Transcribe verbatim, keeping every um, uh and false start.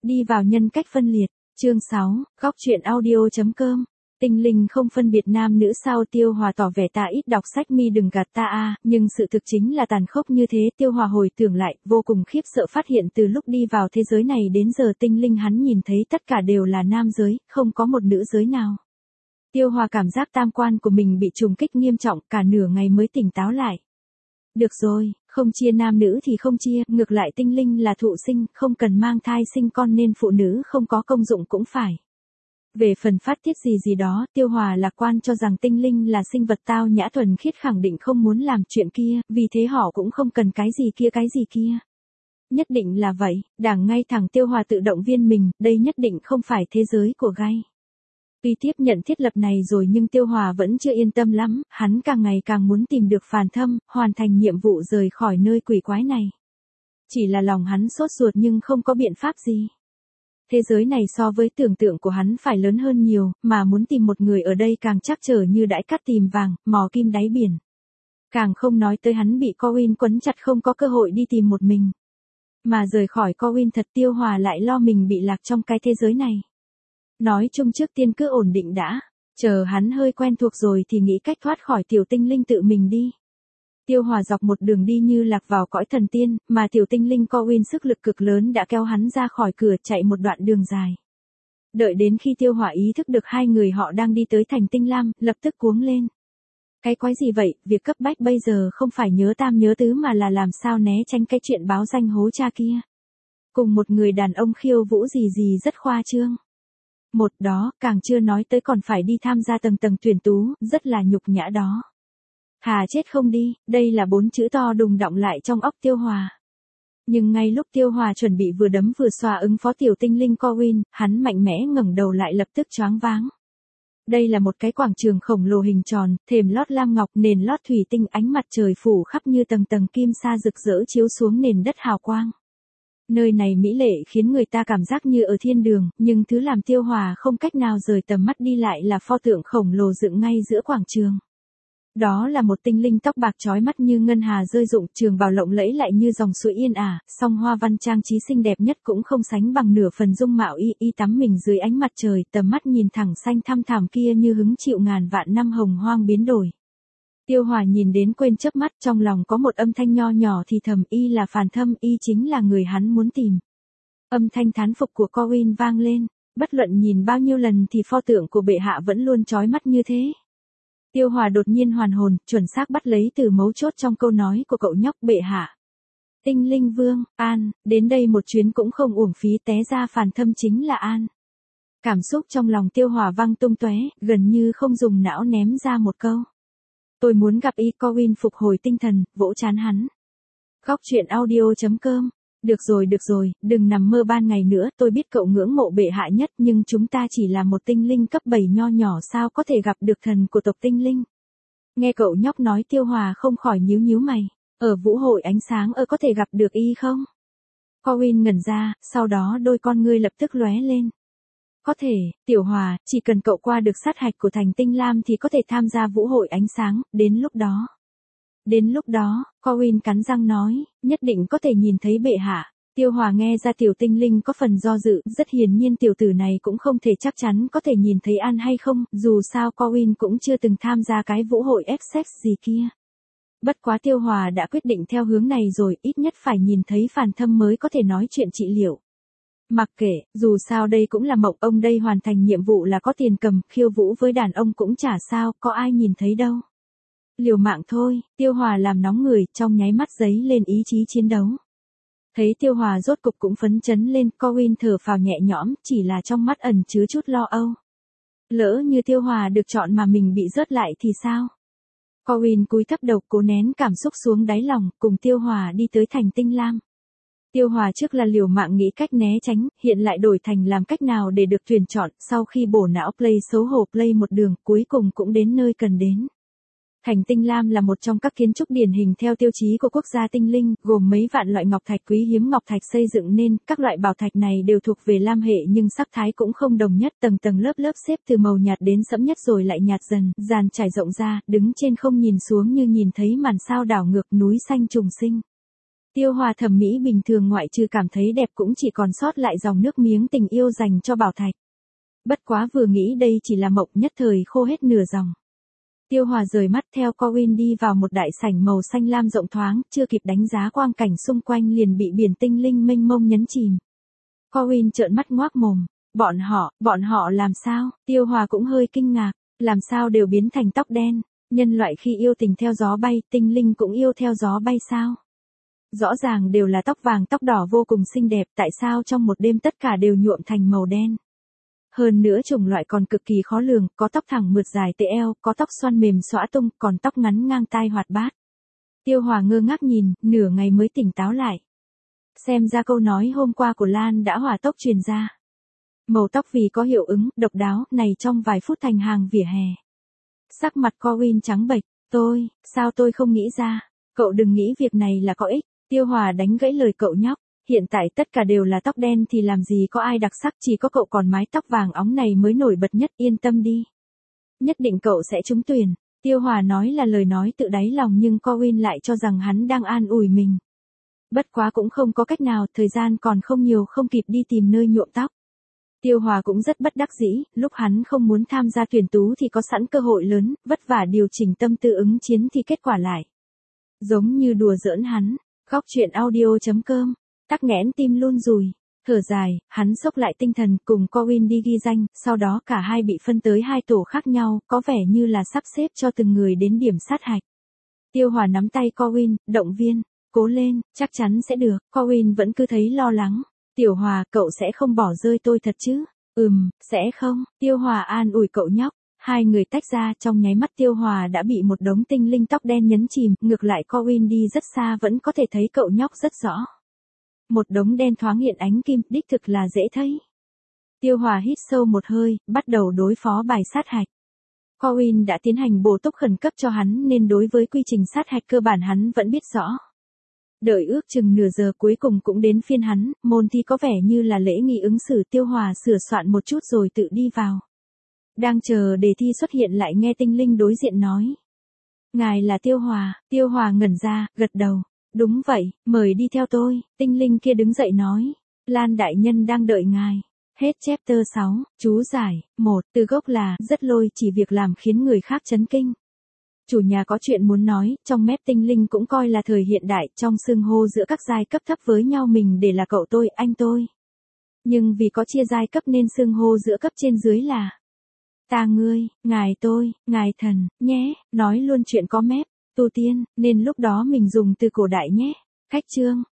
Đi vào nhân cách phân liệt. Chương sáu, góc truyện audio chấm com. Tinh linh không phân biệt nam nữ sao? Tiêu Hòa tỏ vẻ ta ít đọc sách mi đừng gạt ta a, nhưng sự thực chính là tàn khốc như thế. Tiêu Hòa hồi tưởng lại, vô cùng khiếp sợ phát hiện từ lúc đi vào thế giới này đến giờ tinh linh hắn nhìn thấy tất cả đều là nam giới, không có một nữ giới nào. Tiêu Hòa cảm giác tam quan của mình bị trùng kích nghiêm trọng, cả nửa ngày mới tỉnh táo lại. Được rồi, không chia nam nữ thì không chia, ngược lại tinh linh là thụ sinh, không cần mang thai sinh con nên phụ nữ không có công dụng cũng phải. Về phần phát tiết gì gì đó, Tiêu Hòa lạc quan cho rằng tinh linh là sinh vật tao nhã thuần khiết, khẳng định không muốn làm chuyện kia, vì thế họ cũng không cần cái gì kia cái gì kia. Nhất định là vậy, đảng ngay thẳng Tiêu Hòa tự động viên mình, đây nhất định không phải thế giới của gai. Tuy tiếp nhận thiết lập này rồi nhưng Tiêu Hòa vẫn chưa yên tâm lắm, hắn càng ngày càng muốn tìm được Phàn Thâm, hoàn thành nhiệm vụ rời khỏi nơi quỷ quái này. Chỉ là lòng hắn sốt ruột nhưng không có biện pháp gì. Thế giới này so với tưởng tượng của hắn phải lớn hơn nhiều, mà muốn tìm một người ở đây càng trắc trở như đãi cát tìm vàng, mò kim đáy biển. Càng không nói tới hắn bị Corwin quấn chặt không có cơ hội đi tìm một mình. Mà rời khỏi Corwin thật Tiêu Hòa lại lo mình bị lạc trong cái thế giới này. Nói chung trước tiên cứ ổn định đã, chờ hắn hơi quen thuộc rồi thì nghĩ cách thoát khỏi tiểu tinh linh tự mình đi. Tiêu Hòa dọc một đường đi như lạc vào cõi thần tiên, mà tiểu tinh linh Corwin sức lực cực lớn đã kéo hắn ra khỏi cửa chạy một đoạn đường dài. Đợi đến khi Tiêu Hòa ý thức được hai người họ đang đi tới thành Tinh Lam, lập tức cuống lên. Cái quái gì vậy, việc cấp bách bây giờ không phải nhớ tam nhớ tứ mà là làm sao né tránh cái chuyện báo danh hố cha kia. Cùng một người đàn ông khiêu vũ gì gì rất khoa trương. Một đó, càng chưa nói tới còn phải đi tham gia tầng tầng tuyển tú, rất là nhục nhã đó. Thà chết không đi, đây là bốn chữ to đùng đọng lại trong óc Tiêu Hòa. Nhưng ngay lúc Tiêu Hòa chuẩn bị vừa đấm vừa xoa ứng phó tiểu tinh linh Corwin, hắn mạnh mẽ ngẩng đầu lại lập tức choáng váng. Đây là một cái quảng trường khổng lồ hình tròn, thềm lót lam ngọc, nền lót thủy tinh, ánh mặt trời phủ khắp như tầng tầng kim sa rực rỡ chiếu xuống nền đất hào quang. Nơi này mỹ lệ khiến người ta cảm giác như ở thiên đường, nhưng thứ làm Tiêu Hòa không cách nào rời tầm mắt đi lại là pho tượng khổng lồ dựng ngay giữa quảng trường. Đó là một tinh linh tóc bạc chói mắt như ngân hà rơi rụng, trường bào lộng lẫy lại như dòng suối yên ả, song hoa văn trang trí xinh đẹp nhất cũng không sánh bằng nửa phần dung mạo y y tắm mình dưới ánh mặt trời, tầm mắt nhìn thẳng xanh thăm thẳm kia như hứng chịu ngàn vạn năm hồng hoang biến đổi. Tiêu Hòa nhìn đến quên chớp mắt, trong lòng có một âm thanh nho nhỏ thì thầm, y là Phàn Thâm, y chính là người hắn muốn tìm. Âm thanh thán phục của Corwin vang lên, bất luận nhìn bao nhiêu lần thì pho tượng của bệ hạ vẫn luôn chói mắt như thế. Tiêu Hòa đột nhiên hoàn hồn, chuẩn xác bắt lấy từ mấu chốt trong câu nói của cậu nhóc, bệ hạ. Tinh linh vương, An, đến đây một chuyến cũng không uổng phí, té ra Phàn Thâm chính là An. Cảm xúc trong lòng Tiêu Hòa văng tung tóe, gần như không dùng não ném ra một câu. Tôi muốn gặp y. Corwin phục hồi tinh thần, vỗ trán hắn. Góc truyện audio chấm com. Được rồi được rồi, đừng nằm mơ ban ngày nữa, tôi biết cậu ngưỡng mộ bệ hạ nhất nhưng chúng ta chỉ là một tinh linh cấp bảy nho nhỏ sao có thể gặp được thần của tộc tinh linh. Nghe cậu nhóc nói Tiêu Hòa không khỏi nhíu nhíu mày, ở vũ hội ánh sáng ơ có thể gặp được y không? Corwin ngẩn ra, sau đó đôi con ngươi lập tức lóe lên. Có thể, Tiểu Hòa, chỉ cần cậu qua được sát hạch của thành Tinh Lam thì có thể tham gia vũ hội ánh sáng, đến lúc đó. Đến lúc đó, Corwin cắn răng nói, nhất định có thể nhìn thấy bệ hạ. Tiêu Hòa nghe ra tiểu tinh linh có phần do dự, rất hiển nhiên tiểu tử này cũng không thể chắc chắn có thể nhìn thấy An hay không, dù sao Corwin cũng chưa từng tham gia cái vũ hội Essex gì kia. Bất quá Tiêu Hòa đã quyết định theo hướng này rồi, ít nhất phải nhìn thấy Phàn Thâm mới có thể nói chuyện trị liệu. Mặc kệ, dù sao đây cũng là mộng, ông đây hoàn thành nhiệm vụ là có tiền cầm, khiêu vũ với đàn ông cũng chả sao, có ai nhìn thấy đâu. Liều mạng thôi, Tiêu Hòa làm nóng người, trong nháy mắt giấy lên ý chí chiến đấu. Thấy Tiêu Hòa rốt cục cũng phấn chấn lên, Corwin thở phào nhẹ nhõm, chỉ là trong mắt ẩn chứa chút lo âu. Lỡ như Tiêu Hòa được chọn mà mình bị rớt lại thì sao? Corwin cúi thấp đầu cố nén cảm xúc xuống đáy lòng, cùng Tiêu Hòa đi tới thành Tinh Lam. Tiêu Hòa trước là liều mạng nghĩ cách né tránh, hiện lại đổi thành làm cách nào để được tuyển chọn, sau khi bổ não play xấu hổ play một đường, cuối cùng cũng đến nơi cần đến. Thành Tinh Lam là một trong các kiến trúc điển hình theo tiêu chí của quốc gia tinh linh, gồm mấy vạn loại ngọc thạch quý hiếm ngọc thạch xây dựng nên, các loại bảo thạch này đều thuộc về lam hệ nhưng sắc thái cũng không đồng nhất, tầng tầng lớp lớp xếp từ màu nhạt đến sẫm nhất rồi lại nhạt dần, dàn trải rộng ra, đứng trên không nhìn xuống như nhìn thấy màn sao đảo ngược núi xanh trùng sinh. Tiêu Hòa thẩm mỹ bình thường ngoại trừ cảm thấy đẹp cũng chỉ còn sót lại dòng nước miếng tình yêu dành cho Bảo Thạch. Bất quá vừa nghĩ đây chỉ là mộng nhất thời khô hết nửa dòng. Tiêu Hòa rời mắt theo Corwin đi vào một đại sảnh màu xanh lam rộng thoáng, chưa kịp đánh giá quang cảnh xung quanh liền bị biển tinh linh mênh mông nhấn chìm. Corwin trợn mắt ngoác mồm, bọn họ, bọn họ làm sao? Tiêu Hòa cũng hơi kinh ngạc, làm sao đều biến thành tóc đen, nhân loại khi yêu tình theo gió bay, tinh linh cũng yêu theo gió bay sao? Rõ ràng đều là tóc vàng tóc đỏ vô cùng xinh đẹp, tại sao trong một đêm tất cả đều nhuộm thành màu đen? Hơn nữa chủng loại còn cực kỳ khó lường, có tóc thẳng mượt dài tới eo, có tóc xoăn mềm xõa tung, còn tóc ngắn ngang tai hoạt bát. Tiêu Hòa ngơ ngác nhìn, nửa ngày mới tỉnh táo lại. Xem ra câu nói hôm qua của Lan đã hỏa tốc truyền ra. Màu tóc vì có hiệu ứng, độc đáo, này trong vài phút thành hàng vỉa hè. Sắc mặt Corwin trắng bệch, tôi, sao tôi không nghĩ ra, cậu đừng nghĩ việc này là có ích. Tiêu Hòa đánh gãy lời cậu nhóc, hiện tại tất cả đều là tóc đen thì làm gì có ai đặc sắc, chỉ có cậu còn mái tóc vàng óng này mới nổi bật nhất, yên tâm đi. Nhất định cậu sẽ trúng tuyển. Tiêu Hòa nói là lời nói tự đáy lòng nhưng Corwin lại cho rằng hắn đang an ủi mình. Bất quá cũng không có cách nào, thời gian còn không nhiều, không kịp đi tìm nơi nhuộm tóc. Tiêu Hòa cũng rất bất đắc dĩ, lúc hắn không muốn tham gia tuyển tú thì có sẵn cơ hội lớn, vất vả điều chỉnh tâm tư ứng chiến thì kết quả lại giống như đùa giỡn hắn. Góc truyện audio chấm com, tắc nghẽn tim luôn rồi. Thở dài, hắn xốc lại tinh thần cùng Corwin đi ghi danh, sau đó cả hai bị phân tới hai tổ khác nhau, có vẻ như là sắp xếp cho từng người đến điểm sát hạch. Tiêu Hòa nắm tay Corwin, động viên, cố lên, chắc chắn sẽ được. Corwin vẫn cứ thấy lo lắng. Tiểu Hòa, cậu sẽ không bỏ rơi tôi thật chứ? Ừm, sẽ không. Tiêu Hòa an ủi cậu nhóc. Hai người tách ra, trong nháy mắt Tiêu Hòa đã bị một đống tinh linh tóc đen nhấn chìm, ngược lại Corwin đi rất xa vẫn có thể thấy cậu nhóc rất rõ. Một đống đen thoáng hiện ánh kim, đích thực là dễ thấy. Tiêu Hòa hít sâu một hơi, bắt đầu đối phó bài sát hạch. Corwin đã tiến hành bổ túc khẩn cấp cho hắn nên đối với quy trình sát hạch cơ bản hắn vẫn biết rõ. Đợi ước chừng nửa giờ cuối cùng cũng đến phiên hắn, môn thi có vẻ như là lễ nghi ứng xử. Tiêu Hòa sửa soạn một chút rồi tự đi vào. Đang chờ đề thi xuất hiện lại nghe tinh linh đối diện nói. Ngài là Tiêu Hòa. Tiêu Hòa ngẩn ra, gật đầu. Đúng vậy, mời đi theo tôi. Tinh linh kia đứng dậy nói. Lan đại nhân đang đợi ngài. Hết chapter sáu, chú giải. một. Từ gốc là, rất lôi, chỉ việc làm khiến người khác chấn kinh. Chủ nhà có chuyện muốn nói, trong mép tinh linh cũng coi là thời hiện đại, trong xưng hô giữa các giai cấp thấp với nhau mình để là cậu tôi, anh tôi. Nhưng vì có chia giai cấp nên xưng hô giữa cấp trên dưới là ta ngươi, ngài tôi, ngài thần, nhé, nói luôn chuyện có mép, tu tiên, nên lúc đó mình dùng từ cổ đại nhé. Khách chương,